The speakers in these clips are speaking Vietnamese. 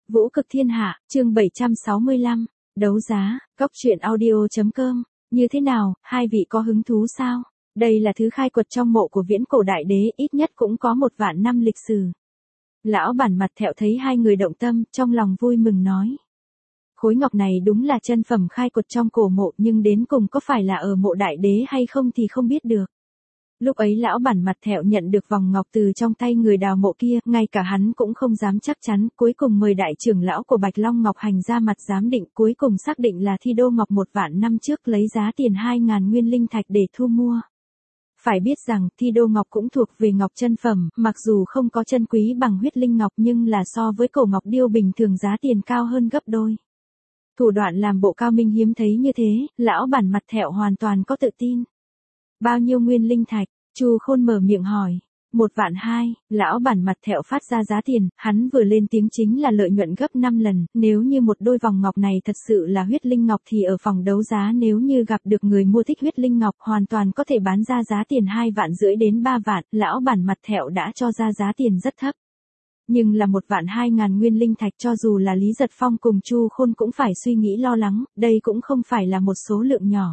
Vũ cực thiên hạ, chương 765, đấu giá, góc truyện audio.com, như thế nào, hai vị có hứng thú sao? Đây là thứ khai quật trong mộ của viễn cổ đại đế, ít nhất cũng có 1.000 năm lịch sử. Lão bản mặt thẹo thấy hai người động tâm, trong lòng vui mừng nói. Khối ngọc này đúng là chân phẩm khai quật trong cổ mộ, nhưng đến cùng có phải là ở mộ đại đế hay không thì không biết được. Lúc ấy lão bản mặt thẹo nhận được vòng ngọc từ trong tay người đào mộ kia, ngay cả hắn cũng không dám chắc chắn, cuối cùng mời đại trưởng lão của Bạch Long Ngọc Hành ra mặt giám định, cuối cùng xác định là thi đô ngọc 1.000 năm trước lấy giá tiền 2.000 nguyên linh thạch để thu mua. Phải biết rằng thi đô ngọc cũng thuộc về ngọc chân phẩm, mặc dù không có chân quý bằng huyết linh ngọc nhưng là so với cổ ngọc điêu bình thường giá tiền cao hơn gấp đôi. Thủ đoạn làm bộ cao minh hiếm thấy như thế, lão bản mặt thẹo hoàn toàn có tự tin. Bao nhiêu nguyên linh thạch? Chu Khôn mở miệng hỏi. 1.200.000, lão bản mặt thẹo phát ra giá tiền, hắn vừa lên tiếng chính là lợi nhuận gấp 5 lần, nếu như một đôi vòng ngọc này thật sự là huyết linh ngọc thì ở phòng đấu giá nếu như gặp được người mua thích huyết linh ngọc hoàn toàn có thể bán ra giá tiền 2.500.000 đến 3 vạn, lão bản mặt thẹo đã cho ra giá tiền rất thấp. Nhưng là 1.200.000 nguyên linh thạch cho dù là Lý Giật Phong cùng Chu Khôn cũng phải suy nghĩ lo lắng, đây cũng không phải là một số lượng nhỏ.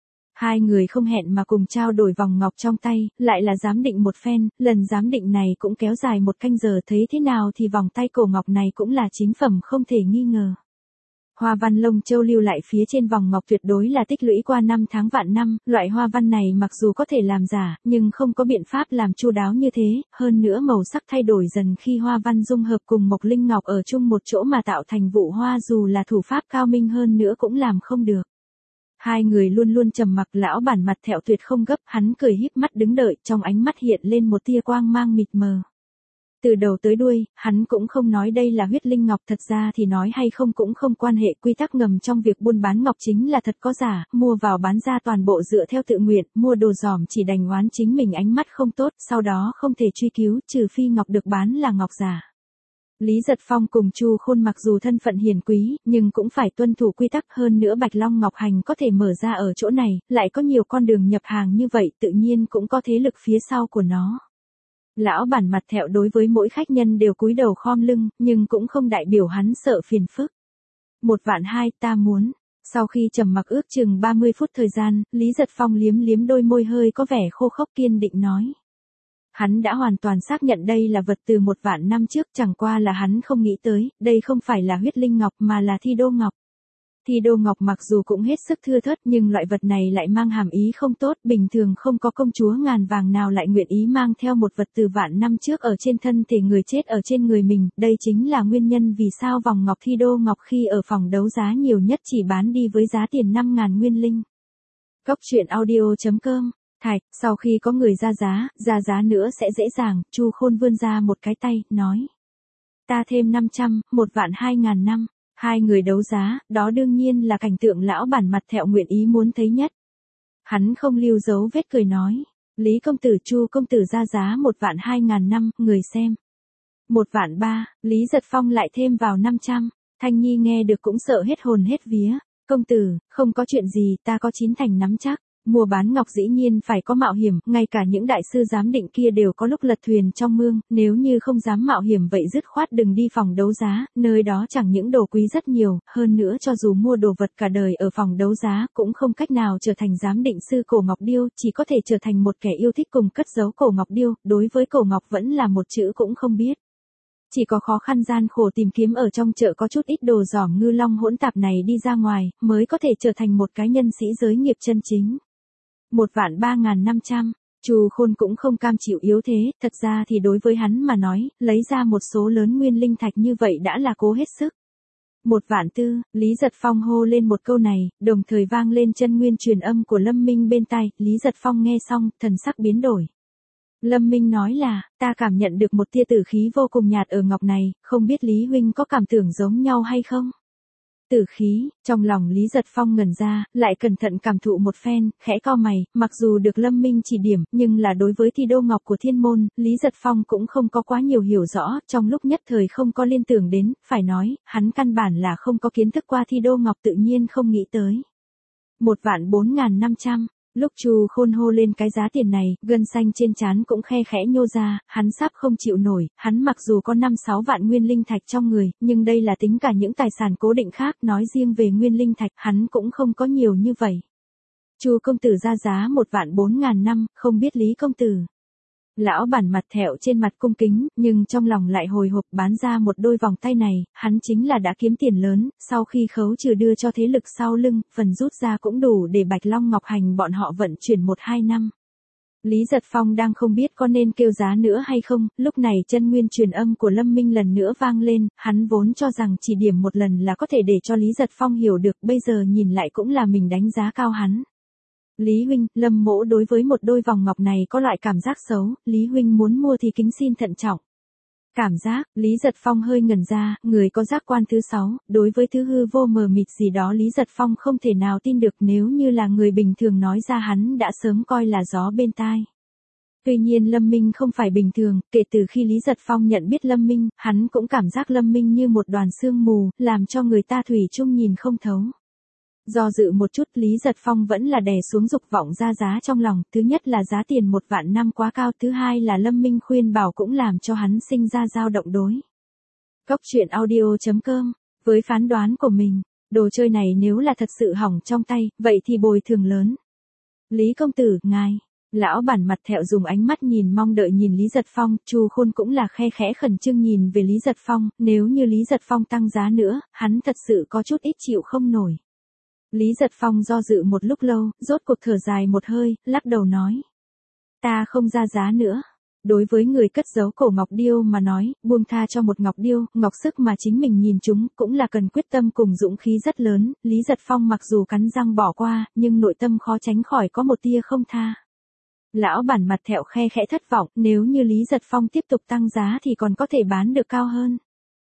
Hai người không hẹn mà cùng trao đổi vòng ngọc trong tay, lại là giám định một phen, lần giám định này cũng kéo dài 1 canh giờ, thấy thế nào thì vòng tay cổ ngọc này cũng là chính phẩm không thể nghi ngờ. Hoa văn lông châu lưu lại phía trên vòng ngọc tuyệt đối là tích lũy qua 5 tháng vạn năm, loại hoa văn này mặc dù có thể làm giả, nhưng không có biện pháp làm chu đáo như thế, hơn nữa màu sắc thay đổi dần khi hoa văn dung hợp cùng mộc linh ngọc ở chung một chỗ mà tạo thành vụ hoa, dù là thủ pháp cao minh hơn nữa cũng làm không được. Hai người luôn luôn trầm mặc, lão bản mặt thẹo tuyệt không gấp, hắn cười híp mắt đứng đợi, trong ánh mắt hiện lên một tia quang mang mịt mờ. Từ đầu tới đuôi, hắn cũng không nói đây là huyết linh ngọc, thật ra thì nói hay không cũng không quan hệ, quy tắc ngầm trong việc buôn bán ngọc chính là thật có giả, mua vào bán ra toàn bộ dựa theo tự nguyện, mua đồ giỏm chỉ đành oán chính mình ánh mắt không tốt, sau đó không thể truy cứu, trừ phi ngọc được bán là ngọc giả. Lý Giật Phong cùng Chu Khôn mặc dù thân phận hiền quý, nhưng cũng phải tuân thủ quy tắc, hơn nữa Bạch Long Ngọc Hành có thể mở ra ở chỗ này, lại có nhiều con đường nhập hàng như vậy, tự nhiên cũng có thế lực phía sau của nó. Lão bản mặt thẹo đối với mỗi khách nhân đều cúi đầu khom lưng, nhưng cũng không đại biểu hắn sợ phiền phức. 1.200.000 ta muốn. Sau khi trầm mặc ước chừng 30 phút thời gian, Lý Giật Phong liếm liếm đôi môi hơi có vẻ khô khốc kiên định nói. Hắn đã hoàn toàn xác nhận đây là vật từ 1.000 năm trước, chẳng qua là hắn không nghĩ tới, đây không phải là huyết linh ngọc mà là thi đô ngọc. Thi đô ngọc mặc dù cũng hết sức thưa thớt nhưng loại vật này lại mang hàm ý không tốt, bình thường không có công chúa ngàn vàng nào lại nguyện ý mang theo một vật từ vạn năm trước ở trên thân thể người chết ở trên người mình, đây chính là nguyên nhân vì sao vòng ngọc thi đô ngọc khi ở phòng đấu giá nhiều nhất chỉ bán đi với giá tiền 5.000 nguyên linh. Góc truyện audio.com. Thạch, sau khi có người ra giá nữa sẽ dễ dàng, Chu Khôn vươn ra một cái tay, nói. Ta thêm 500, 1.200.000 năm, hai người đấu giá, đó đương nhiên là cảnh tượng lão bản mặt thẹo nguyện ý muốn thấy nhất. Hắn không lưu dấu vết cười nói, Lý công tử Chu công tử ra giá 1.200.000 năm, người xem. 1.300.000, Lý Giật Phong lại thêm vào 500, Thanh Nhi nghe được cũng sợ hết hồn hết vía, công tử, không có chuyện gì, ta có 9 thành nắm chắc. Mua bán ngọc dĩ nhiên phải có mạo hiểm, ngay cả những đại sư giám định kia đều có lúc lật thuyền trong mương, nếu như không dám mạo hiểm vậy dứt khoát đừng đi phòng đấu giá, nơi đó chẳng những đồ quý rất nhiều, hơn nữa cho dù mua đồ vật cả đời ở phòng đấu giá cũng không cách nào trở thành giám định sư cổ ngọc điêu, chỉ có thể trở thành một kẻ yêu thích cùng cất giấu cổ ngọc điêu, đối với cổ ngọc vẫn là một chữ cũng không biết. Chỉ có khó khăn gian khổ tìm kiếm ở trong chợ có chút ít đồ giỏm ngư long hỗn tạp này đi ra ngoài, mới có thể trở thành một cái nhân sĩ giới nghiệp chân chính. 1.300.500, Chu Khôn cũng không cam chịu yếu thế, thật ra thì đối với hắn mà nói, lấy ra một số lớn nguyên linh thạch như vậy đã là cố hết sức. 1.400.000, Lý Giật Phong hô lên một câu này, đồng thời vang lên chân nguyên truyền âm của Lâm Minh bên tai, Lý Giật Phong nghe xong, thần sắc biến đổi. Lâm Minh nói là, ta cảm nhận được một tia tử khí vô cùng nhạt ở ngọc này, không biết Lý huynh có cảm tưởng giống nhau hay không? Tử khí, trong lòng Lý Giật Phong ngẩn ra, lại cẩn thận cảm thụ một phen, khẽ cau mày, mặc dù được Lâm Minh chỉ điểm, nhưng là đối với thi đô ngọc của thiên môn, Lý Giật Phong cũng không có quá nhiều hiểu rõ, trong lúc nhất thời không có liên tưởng đến, phải nói, hắn căn bản là không có kiến thức qua thi đô ngọc tự nhiên không nghĩ tới. 1.400.500, Lúc Chu Khôn hô lên cái giá tiền này, gân xanh trên trán cũng khe khẽ nhô ra, hắn sắp không chịu nổi, hắn mặc dù có 5-6 vạn nguyên linh thạch trong người, nhưng đây là tính cả những tài sản cố định khác, nói riêng về nguyên linh thạch, hắn cũng không có nhiều như vậy. Chu công tử ra giá 1.400.000 năm, không biết Lý công tử. Lão bản mặt thẹo trên mặt cung kính, nhưng trong lòng lại hồi hộp bán ra một đôi vòng tay này, hắn chính là đã kiếm tiền lớn, sau khi khấu trừ đưa cho thế lực sau lưng, phần rút ra cũng đủ để Bạch Long Ngọc Hành bọn họ vận chuyển 1-2 năm. Lý Giật Phong đang không biết có nên kêu giá nữa hay không, lúc này chân nguyên truyền âm của Lâm Minh lần nữa vang lên, hắn vốn cho rằng chỉ điểm một lần là có thể để cho Lý Giật Phong hiểu được, bây giờ nhìn lại cũng là mình đánh giá cao hắn. Lý huynh, Lâm mỗ đối với một đôi vòng ngọc này có loại cảm giác xấu, Lý huynh muốn mua thì kính xin thận trọng. Cảm giác, Lý Giật Phong hơi ngẩn ra, người có giác quan thứ 6, đối với thứ hư vô mờ mịt gì đó Lý Giật Phong không thể nào tin được, nếu như là người bình thường nói ra hắn đã sớm coi là gió bên tai. Tuy nhiên Lâm Minh không phải bình thường, kể từ khi Lý Giật Phong nhận biết Lâm Minh, hắn cũng cảm giác Lâm Minh như một đoàn sương mù, làm cho người ta thủy chung nhìn không thấu. Do dự một chút Lý Giật Phong vẫn là đè xuống dục vọng ra giá trong lòng, thứ nhất là giá tiền 1 vạn năm quá cao, thứ hai là Lâm Minh khuyên bảo cũng làm cho hắn sinh ra dao động đối. Cốc truyện audio.com, với phán đoán của mình, đồ chơi này nếu là thật sự hỏng trong tay, vậy thì bồi thường lớn. Lý công tử, ngài. Lão bản mặt thẹo dùng ánh mắt nhìn mong đợi nhìn Lý Giật Phong, Chu Khôn cũng là khe khẽ khẩn trương nhìn về Lý Giật Phong, nếu như Lý Giật Phong tăng giá nữa, hắn thật sự có chút ít chịu không nổi. Lý Giật Phong do dự một lúc lâu, rốt cuộc thở dài một hơi, lắc đầu nói. Ta không ra giá nữa. Đối với người cất giấu cổ ngọc điêu mà nói, buông tha cho một ngọc điêu, ngọc sức mà chính mình nhìn chúng, cũng là cần quyết tâm cùng dũng khí rất lớn, Lý Giật Phong mặc dù cắn răng bỏ qua, nhưng nội tâm khó tránh khỏi có một tia không tha. Lão bản mặt thẹo khe khẽ thất vọng, nếu như Lý Giật Phong tiếp tục tăng giá thì còn có thể bán được cao hơn.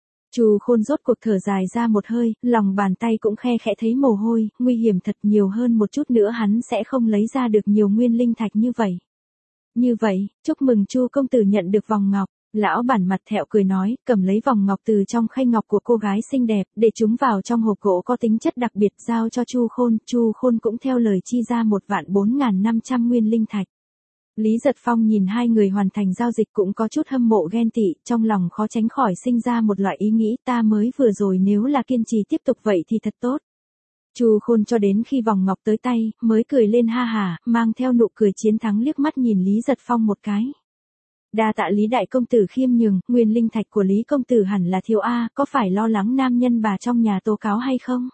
Chu Khôn rốt cuộc thở dài ra một hơi, lòng bàn tay cũng khe khẽ thấy mồ hôi, nguy hiểm thật, nhiều hơn một chút nữa hắn sẽ không lấy ra được nhiều nguyên linh thạch như vậy. Như vậy, chúc mừng Chu công tử nhận được vòng ngọc. Lão bản mặt thẹo cười nói, cầm lấy vòng ngọc từ trong khay ngọc của cô gái xinh đẹp, để chúng vào trong hộp gỗ có tính chất đặc biệt giao cho Chu Khôn cũng theo lời chi ra 1.400.500 nguyên linh thạch. Lý Giật Phong nhìn hai người hoàn thành giao dịch cũng có chút hâm mộ ghen tị, trong lòng khó tránh khỏi sinh ra một loại ý nghĩ, ta mới vừa rồi nếu là kiên trì tiếp tục vậy thì thật tốt. Chu Khôn cho đến khi vòng ngọc tới tay, mới cười lên ha hả, mang theo nụ cười chiến thắng liếc mắt nhìn Lý Giật Phong một cái. Đa tạ Lý đại công tử khiêm nhường, nguyên linh thạch của Lý công tử hẳn là thiếu a, có phải lo lắng nam nhân bà trong nhà tố cáo hay không?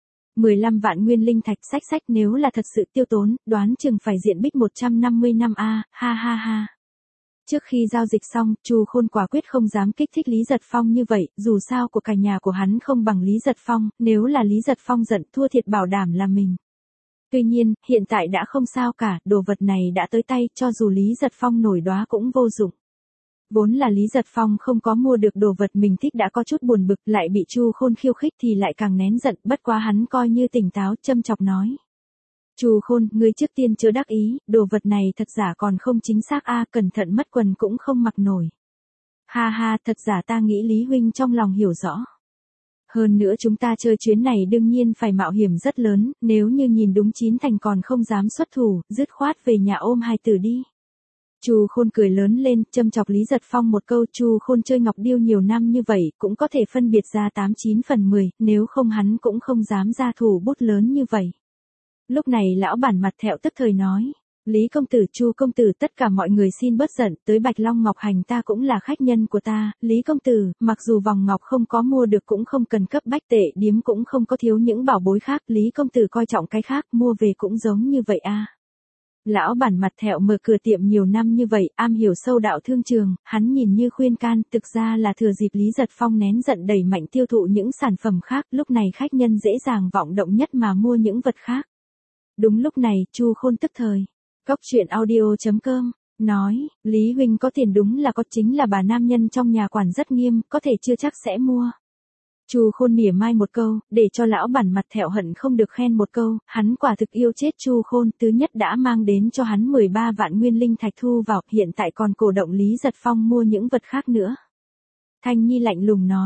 15 vạn nguyên linh thạch sách nếu là thật sự tiêu tốn, đoán chừng phải diện bích 150 năm a, ha ha ha. Trước khi giao dịch xong, Chu Khôn quả quyết không dám kích thích Lý Giật Phong như vậy, dù sao của cả nhà của hắn không bằng Lý Giật Phong, nếu là Lý Giật Phong giận thua thiệt bảo đảm là mình. Tuy nhiên, hiện tại đã không sao cả, đồ vật này đã tới tay, cho dù Lý Giật Phong nổi đoá cũng vô dụng. Vốn là Lý Giật Phong không có mua được đồ vật mình thích đã có chút buồn bực, lại bị Chu Khôn khiêu khích thì lại càng nén giận, bất quá hắn coi như tỉnh táo, châm chọc nói. Chu Khôn, ngươi trước tiên chớ đắc ý, đồ vật này thật giả còn không chính xác a, cẩn thận mất quần cũng không mặc nổi. Ha ha, thật giả ta nghĩ Lý huynh trong lòng hiểu rõ. Hơn nữa chúng ta chơi chuyến này đương nhiên phải mạo hiểm rất lớn, nếu như nhìn đúng chín thành còn không dám xuất thủ, dứt khoát về nhà ôm hài tử đi. Chu Khôn cười lớn lên, châm chọc Lý Giật Phong một câu, Chu Khôn chơi ngọc điêu nhiều năm như vậy, cũng có thể phân biệt ra 89 phần 10, nếu không hắn cũng không dám ra thủ bút lớn như vậy. Lúc này lão bản mặt thẹo tức thời nói, Lý công tử, Chu công tử, tất cả mọi người xin bớt giận, tới Bạch Long Ngọc Hành ta cũng là khách nhân của ta, Lý công tử, mặc dù vòng ngọc không có mua được cũng không cần cấp bách, tệ điếm cũng không có thiếu những bảo bối khác, Lý công tử coi trọng cái khác, mua về cũng giống như vậy a. Lão bản mặt thẹo mở cửa tiệm nhiều năm như vậy, am hiểu sâu đạo thương trường, hắn nhìn như khuyên can, thực ra là thừa dịp Lý Giật Phong nén giận đẩy mạnh tiêu thụ những sản phẩm khác, lúc này khách nhân dễ dàng vọng động nhất mà mua những vật khác. Đúng lúc này, Chu Khôn tức thời. Cốc truyện audio.com, nói, Lý huynh có tiền đúng là có, chính là bà nam nhân trong nhà quản rất nghiêm, có thể chưa chắc sẽ mua. Chu Khôn mỉa mai một câu, để cho lão bản mặt thẹo hận không được khen một câu, hắn quả thực yêu chết Chu Khôn, thứ nhất đã mang đến cho hắn 13 vạn nguyên linh thạch thu vào, hiện tại còn cổ động Lý Giật Phong mua những vật khác nữa. Thanh Nhi lạnh lùng nói,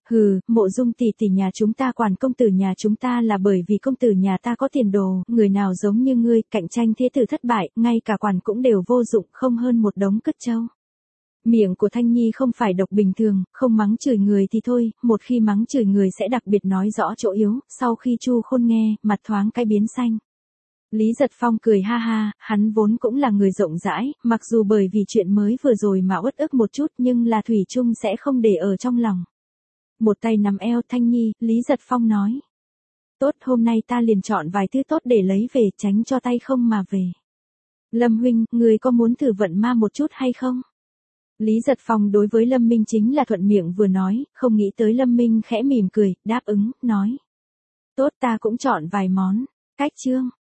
Hừ, Mộ Dung tỷ tỷ nhà chúng ta quản công tử nhà chúng ta là bởi vì công tử nhà ta có tiền đồ, người nào giống như ngươi, cạnh tranh thế tử thất bại, ngay cả quản cũng đều vô dụng, không hơn một đống cứt trâu. Miệng của Thanh Nhi không phải độc bình thường, không mắng chửi người thì thôi, một khi mắng chửi người sẽ đặc biệt nói rõ chỗ yếu, sau khi Chu Khôn nghe, mặt thoáng cái biến xanh. Lý Giật Phong cười ha ha, hắn vốn cũng là người rộng rãi, mặc dù bởi vì chuyện mới vừa rồi mà uất ức một chút nhưng là thủy chung sẽ không để ở trong lòng. Một tay nắm eo Thanh Nhi, Lý Giật Phong nói. Tốt, hôm nay ta liền chọn vài thứ tốt để lấy về, tránh cho tay không mà về. Lâm huynh, người có muốn thử vận ma một chút hay không? Lý Giật Phong đối với Lâm Minh chính là thuận miệng vừa nói, không nghĩ tới Lâm Minh khẽ mỉm cười, đáp ứng, nói. Tốt, ta cũng chọn vài món. Cách chương.